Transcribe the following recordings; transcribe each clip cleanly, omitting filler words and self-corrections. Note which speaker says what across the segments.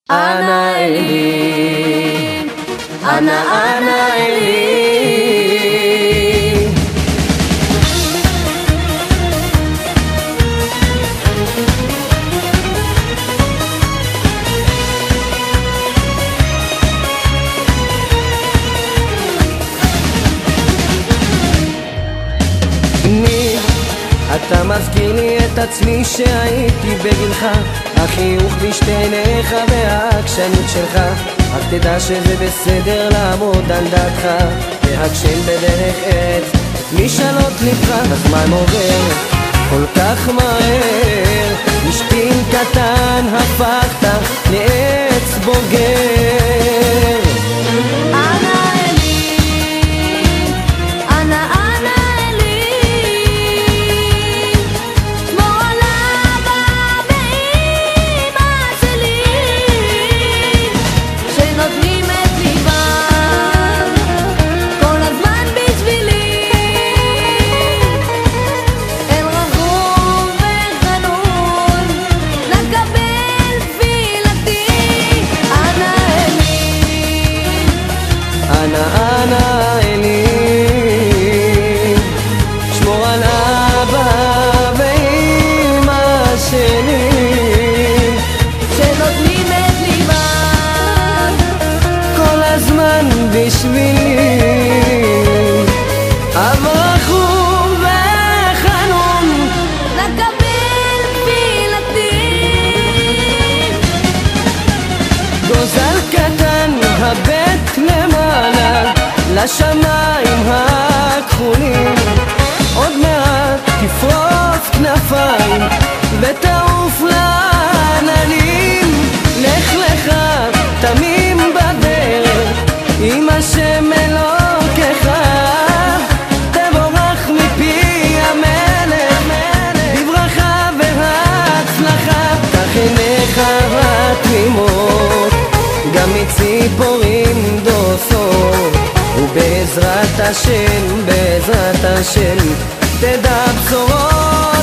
Speaker 1: אנא אלי, אנא אלי. אתה מזכיר לי את עצמי שהייתי בגילך, החיוך בשתי עיניך והעקשנות שלך. רק תדע שזה בסדר לעמוד על דעתך, להגשם בדרך עץ משאלות לבך. הזמן עובר כל כך מהר, משתין קטן הפכת לעץ בוגר. אנא אלי, שמור על אבא ואמא שלי,
Speaker 2: שנותנים את ליבם
Speaker 1: כל הזמן בשבילי. אברכו וחנון
Speaker 2: לקבל תפילתי,
Speaker 1: גוזל קטן הבט למעלה לשמיים הכחולים, עוד מעט תפרוץ כנפיים ותעוף לעננים. לך לך תמים בדרך עם השם אלוקיך, תבורך מפי המלך בברכה והצלחה. קח עיניך התמימות גם מציפורים דוסות, ובעזרת השם, בעזרת השם, תדע בשורות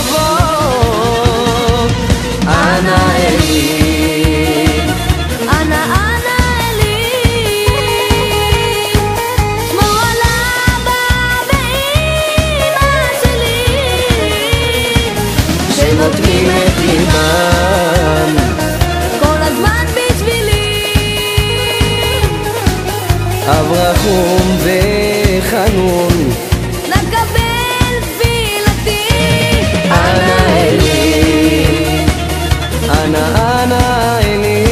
Speaker 1: טובות. אנא אלי,
Speaker 2: אנא אלי, שמור על אבא ואמא שלי,
Speaker 1: שנותנים את ליבם
Speaker 2: כל הזמן בשבילי.
Speaker 1: אברכים וחנון
Speaker 2: לקבל תפילתי.
Speaker 1: אנא אלי, אנא אלי,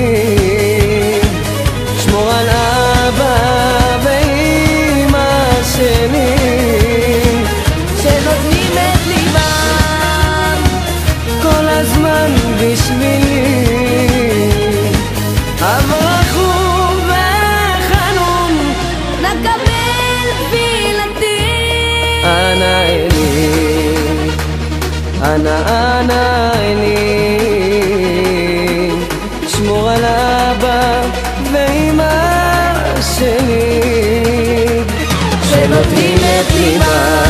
Speaker 1: שמור על אבא ואמא שלי,
Speaker 2: שנותנים את ליבם
Speaker 1: כל הזמן בשבילי. אברכו וחנון
Speaker 2: לקבל תפילתי.
Speaker 1: אנא אלי, אנא אלי, שמור על אבא ואמא שלי, שנותנים את ליבם